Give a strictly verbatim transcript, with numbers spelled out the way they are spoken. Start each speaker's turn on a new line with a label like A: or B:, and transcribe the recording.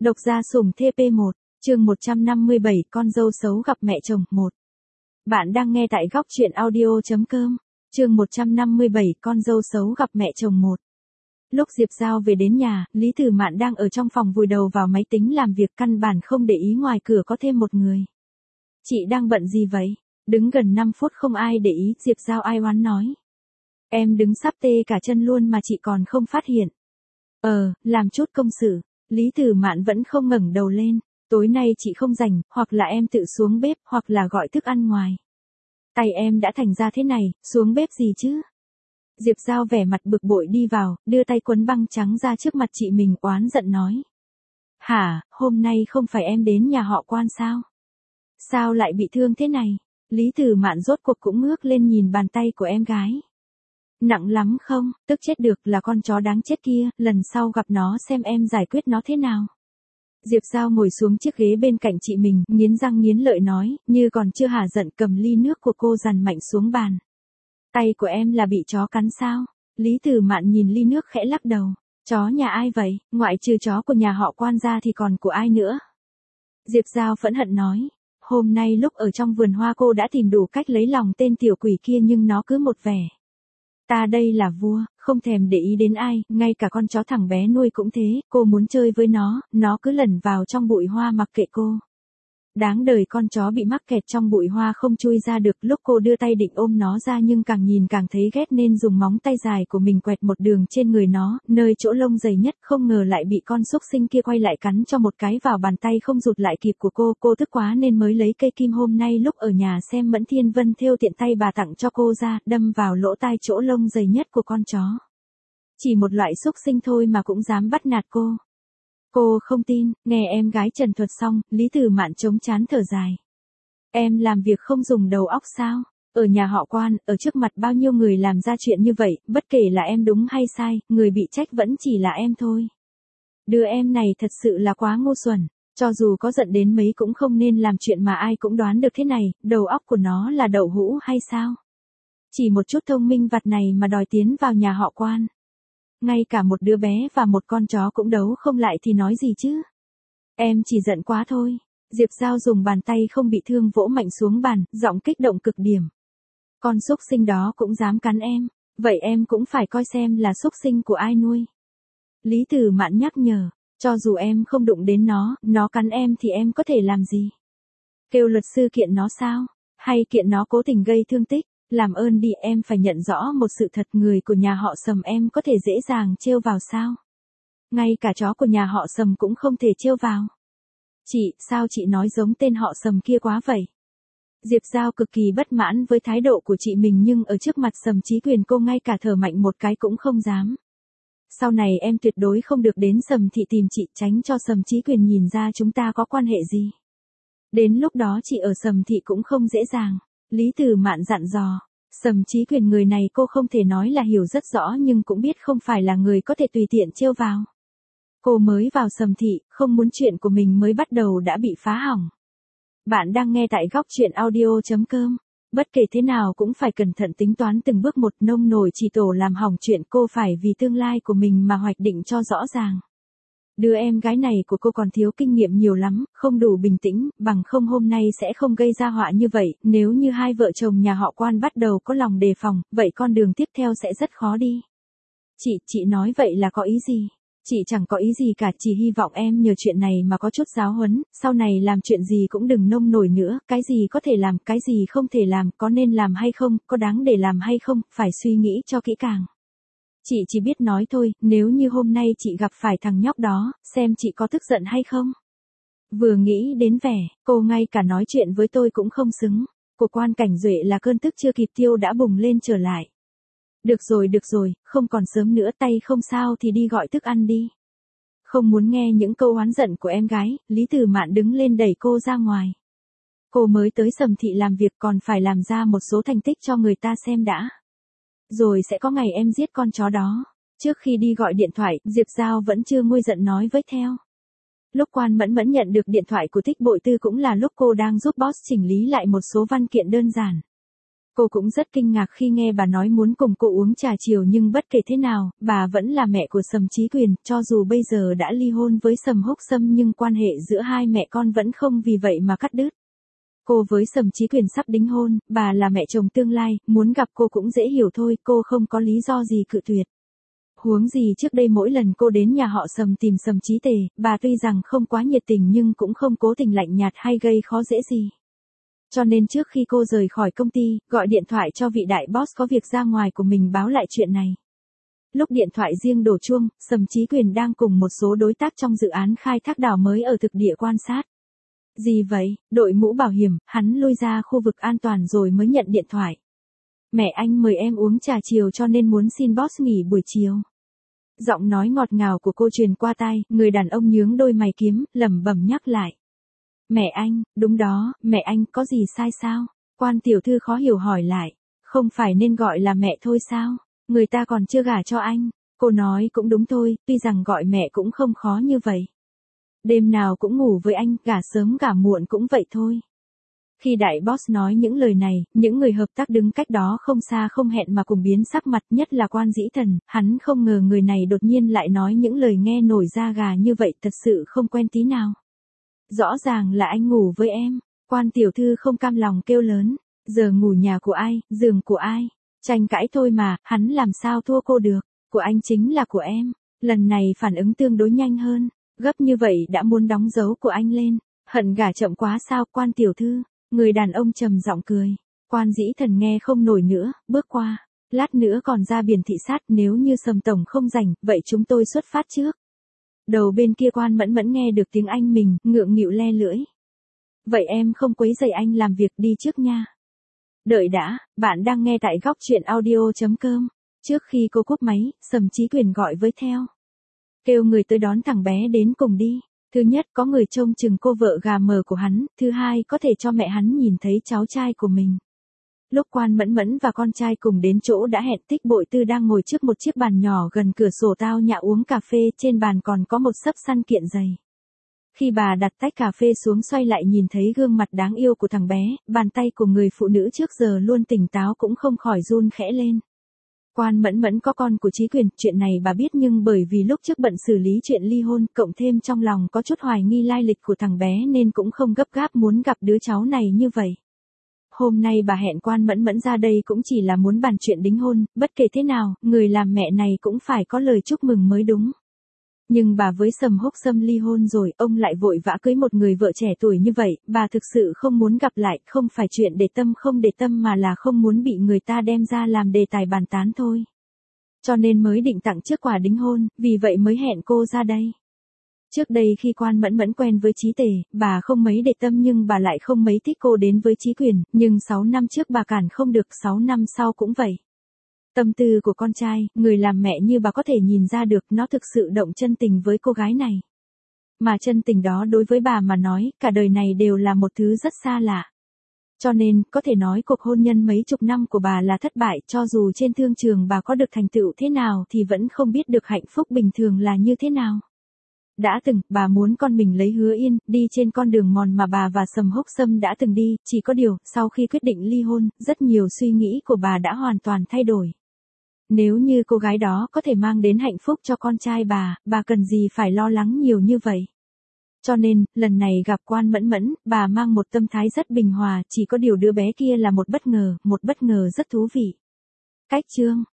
A: Độc gia Sùng T P một, chương một trăm năm mươi bảy, con dâu xấu gặp mẹ chồng, một. Bạn đang nghe tại góc truyện audio.com, chương một trăm năm mươi bảy, con dâu xấu gặp mẹ chồng, một. Lúc Diệp Giao về đến nhà, Lý Tử Mạn đang ở trong phòng vùi đầu vào máy tính làm việc, căn bản không để ý ngoài cửa có thêm một người. Chị đang bận gì vậy? Đứng gần năm phút không ai để ý, Diệp Giao ai oán nói. Em đứng sắp tê cả chân luôn mà chị còn không phát hiện. Ờ, làm chút công sự. Lý Tử Mạn vẫn không ngẩng đầu lên. Tối nay chị không rảnh, hoặc là em tự xuống bếp, hoặc là gọi thức ăn ngoài. Tay em đã thành ra thế này, xuống bếp gì chứ? Diệp Giao vẻ mặt bực bội đi vào, đưa tay quấn băng trắng ra trước mặt chị mình, oán giận nói. Hả, hôm nay không phải em đến nhà họ Quan sao? Sao lại bị thương thế này? Lý Tử Mạn rốt cuộc cũng ngước lên nhìn bàn tay của em gái. Nặng lắm không? Tức chết được, là con chó đáng chết kia, lần sau gặp nó xem em giải quyết nó thế nào. Diệp Giao ngồi xuống chiếc ghế bên cạnh chị mình, nghiến răng nghiến lợi nói, như còn chưa hả giận, cầm ly nước của cô dằn mạnh xuống bàn. Tay của em là bị chó cắn sao? Lý Tử Mạn nhìn ly nước khẽ lắc đầu. Chó nhà ai vậy? Ngoại trừ chó của nhà họ Quan ra thì còn của ai nữa? Diệp Giao phẫn hận nói. Hôm nay lúc ở trong vườn hoa cô đã tìm đủ cách lấy lòng tên tiểu quỷ kia nhưng nó cứ một vẻ. Ta đây là vua, không thèm để ý đến ai, ngay cả con chó thằng bé nuôi cũng thế, cô muốn chơi với nó, nó cứ lẩn vào trong bụi hoa mặc kệ cô. Đáng đời con chó bị mắc kẹt trong bụi hoa không chui ra được, lúc cô đưa tay định ôm nó ra nhưng càng nhìn càng thấy ghét nên dùng móng tay dài của mình quẹt một đường trên người nó, nơi chỗ lông dày nhất, không ngờ lại bị con xúc sinh kia quay lại cắn cho một cái vào bàn tay không rụt lại kịp của cô, cô tức quá nên mới lấy cây kim hôm nay lúc ở nhà xem Mẫn Thiên Vân thêu tiện tay bà tặng cho cô ra, đâm vào lỗ tai chỗ lông dày nhất của con chó. Chỉ một loại xúc sinh thôi mà cũng dám bắt nạt cô. Cô không tin, nghe em gái trần thuật xong, Lý Tử Mạn chống trán thở dài. Em làm việc không dùng đầu óc sao? Ở nhà họ Quan, ở trước mặt bao nhiêu người làm ra chuyện như vậy, bất kể là em đúng hay sai, người bị trách vẫn chỉ là em thôi. Đứa em này thật sự là quá ngu xuẩn, cho dù có giận đến mấy cũng không nên làm chuyện mà ai cũng đoán được thế này, đầu óc của nó là đậu hũ hay sao? Chỉ một chút thông minh vặt này mà đòi tiến vào nhà họ Quan. Ngay cả một đứa bé và một con chó cũng đấu không lại thì nói gì chứ? Em chỉ giận quá thôi. Diệp Giao dùng bàn tay không bị thương vỗ mạnh xuống bàn, giọng kích động cực điểm. Con xúc sinh đó cũng dám cắn em, vậy em cũng phải coi xem là xúc sinh của ai nuôi. Lý Tử Mạn nhắc nhở, cho dù em không đụng đến nó, nó cắn em thì em có thể làm gì? Kêu luật sư kiện nó sao? Hay kiện nó cố tình gây thương tích? Làm ơn đi, em phải nhận rõ một sự thật, người của nhà họ Sầm em có thể dễ dàng trêu vào sao? Ngay cả chó của nhà họ Sầm cũng không thể trêu vào. Chị, sao chị nói giống tên họ Sầm kia quá vậy? Diệp Giao cực kỳ bất mãn với thái độ của chị mình nhưng ở trước mặt Sầm Chí Quyền cô ngay cả thở mạnh một cái cũng không dám. Sau này em tuyệt đối không được đến Sầm thị tìm chị, tránh cho Sầm Chí Quyền nhìn ra chúng ta có quan hệ gì. Đến lúc đó chị ở Sầm thị cũng không dễ dàng. Lý Tử Mạn dặn dò. Sầm Chí Quyền người này cô không thể nói là hiểu rất rõ nhưng cũng biết không phải là người có thể tùy tiện trêu vào. Cô mới vào Sầm thị, không muốn chuyện của mình mới bắt đầu đã bị phá hỏng. Bạn đang nghe tại góc truyện audio.com. Bất kể thế nào cũng phải cẩn thận tính toán từng bước một, nông nổi chỉ tổ làm hỏng chuyện, cô phải vì tương lai của mình mà hoạch định cho rõ ràng. Đứa em gái này của cô còn thiếu kinh nghiệm nhiều lắm, không đủ bình tĩnh, bằng không hôm nay sẽ không gây ra họa như vậy, nếu như hai vợ chồng nhà họ Quan bắt đầu có lòng đề phòng, vậy con đường tiếp theo sẽ rất khó đi. Chị, chị nói vậy là có ý gì? Chị chẳng có ý gì cả, chỉ hy vọng em nhờ chuyện này mà có chút giáo huấn, sau này làm chuyện gì cũng đừng nông nổi nữa, cái gì có thể làm, cái gì không thể làm, có nên làm hay không, có đáng để làm hay không, phải suy nghĩ cho kỹ càng. Chị chỉ biết nói thôi, nếu như hôm nay chị gặp phải thằng nhóc đó, xem chị có tức giận hay không. Vừa nghĩ đến vẻ, cô ngay cả nói chuyện với tôi cũng không xứng. Của Quan Cảnh Duệ là cơn tức chưa kịp tiêu đã bùng lên trở lại. Được rồi được rồi, không còn sớm nữa, tay không sao thì đi gọi thức ăn đi. Không muốn nghe những câu oán giận của em gái, Lý Tử Mạn đứng lên đẩy cô ra ngoài. Cô mới tới Sầm thị làm việc còn phải làm ra một số thành tích cho người ta xem đã. Rồi sẽ có ngày em giết con chó đó. Trước khi đi gọi điện thoại, Diệp Giao vẫn chưa nguôi giận nói với theo. Lúc Quan Mẫn Mẫn nhận được điện thoại của Thích Bội Tư cũng là lúc cô đang giúp boss chỉnh lý lại một số văn kiện đơn giản. Cô cũng rất kinh ngạc khi nghe bà nói muốn cùng cô uống trà chiều, nhưng bất kể thế nào, bà vẫn là mẹ của Sầm Chí Quyền, cho dù bây giờ đã ly hôn với Sầm Húc Sâm nhưng quan hệ giữa hai mẹ con vẫn không vì vậy mà cắt đứt. Cô với Sầm Chí Quyền sắp đính hôn, bà là mẹ chồng tương lai, muốn gặp cô cũng dễ hiểu thôi, cô không có lý do gì cự tuyệt. Huống gì trước đây mỗi lần cô đến nhà họ Sầm tìm Sầm Chí Tề, bà tuy rằng không quá nhiệt tình nhưng cũng không cố tình lạnh nhạt hay gây khó dễ gì. Cho nên trước khi cô rời khỏi công ty, gọi điện thoại cho vị đại boss có việc ra ngoài của mình báo lại chuyện này. Lúc điện thoại riêng đổ chuông, Sầm Chí Quyền đang cùng một số đối tác trong dự án khai thác đào mới ở thực địa quan sát. Gì vậy, đội mũ bảo hiểm, hắn lui ra khu vực an toàn rồi mới nhận điện thoại. Mẹ anh mời em uống trà chiều cho nên muốn xin boss nghỉ buổi chiều. Giọng nói ngọt ngào của cô truyền qua tai, người đàn ông nhướng đôi mày kiếm, lẩm bẩm nhắc lại. Mẹ anh, đúng đó, mẹ anh có gì sai sao? Quan tiểu thư khó hiểu hỏi lại. Không phải nên gọi là mẹ thôi sao? Người ta còn chưa gả cho anh. Cô nói cũng đúng thôi, tuy rằng gọi mẹ cũng không khó như vậy. Đêm nào cũng ngủ với anh, gả sớm gả muộn cũng vậy thôi. Khi đại boss nói những lời này, những người hợp tác đứng cách đó không xa không hẹn mà cùng biến sắc mặt, nhất là Quan Dĩ Thần, hắn không ngờ người này đột nhiên lại nói những lời nghe nổi da gà như vậy, thật sự không quen tí nào. Rõ ràng là anh ngủ với em, Quan tiểu thư không cam lòng kêu lớn, giờ ngủ nhà của ai, giường của ai, tranh cãi thôi mà, hắn làm sao thua cô được, của anh chính là của em, lần này phản ứng tương đối nhanh hơn, gấp như vậy đã muốn đóng dấu của anh lên, hận gả chậm quá sao Quan tiểu thư, người đàn ông trầm giọng cười, Quan Dĩ Thần nghe không nổi nữa, bước qua, lát nữa còn ra biển thị sát, nếu như Sầm tổng không rảnh, vậy chúng tôi xuất phát trước. Đầu bên kia Quan Mẫn Mẫn nghe được tiếng anh mình, ngượng nghịu le lưỡi. Vậy em không quấy rầy anh làm việc, đi trước nha. Đợi đã, bạn đang nghe tại góc truyện audio.com. Trước khi cô cúp máy, Sầm Chí Quyền gọi với theo. Kêu người tới đón thằng bé đến cùng đi. Thứ nhất có người trông chừng cô vợ gà mờ của hắn, thứ hai có thể cho mẹ hắn nhìn thấy cháu trai của mình. Lúc Quan Mẫn Mẫn và con trai cùng đến chỗ đã hẹn, Tích Bội Tư đang ngồi trước một chiếc bàn nhỏ gần cửa sổ tao nhã uống cà phê, trên bàn còn có một xấp săn kiện giày. Khi bà đặt tách cà phê xuống xoay lại nhìn thấy gương mặt đáng yêu của thằng bé, bàn tay của người phụ nữ trước giờ luôn tỉnh táo cũng không khỏi run khẽ lên. Quan Mẫn Mẫn có con của Chí Quyền, chuyện này bà biết nhưng bởi vì lúc trước bận xử lý chuyện ly hôn, cộng thêm trong lòng có chút hoài nghi lai lịch của thằng bé nên cũng không gấp gáp muốn gặp đứa cháu này như vậy. Hôm nay bà hẹn Quan Mẫn Mẫn ra đây cũng chỉ là muốn bàn chuyện đính hôn, bất kể thế nào, người làm mẹ này cũng phải có lời chúc mừng mới đúng. Nhưng bà với Sầm Húc Sâm ly hôn rồi, ông lại vội vã cưới một người vợ trẻ tuổi như vậy, bà thực sự không muốn gặp lại, không phải chuyện để tâm không để tâm mà là không muốn bị người ta đem ra làm đề tài bàn tán thôi. Cho nên mới định tặng trước quà đính hôn, vì vậy mới hẹn cô ra đây. Trước đây khi Quan Mẫn Mẫn quen với Chí Tề, bà không mấy để tâm nhưng bà lại không mấy thích cô đến với Chí Quyền, nhưng sáu năm trước bà cản không được, sáu năm sau cũng vậy. Tâm tư của con trai, người làm mẹ như bà có thể nhìn ra được, nó thực sự động chân tình với cô gái này. Mà chân tình đó đối với bà mà nói, cả đời này đều là một thứ rất xa lạ. Cho nên, có thể nói cuộc hôn nhân mấy chục năm của bà là thất bại, cho dù trên thương trường bà có được thành tựu thế nào thì vẫn không biết được hạnh phúc bình thường là như thế nào. Đã từng, bà muốn con mình lấy Hứa Yên, đi trên con đường mòn mà bà và Sầm Húc Sâm đã từng đi, chỉ có điều, sau khi quyết định ly hôn, rất nhiều suy nghĩ của bà đã hoàn toàn thay đổi. Nếu như cô gái đó có thể mang đến hạnh phúc cho con trai bà, bà cần gì phải lo lắng nhiều như vậy. Cho nên, lần này gặp Quan Mẫn Mẫn, bà mang một tâm thái rất bình hòa, chỉ có điều đứa bé kia là một bất ngờ, một bất ngờ rất thú vị. Cách chương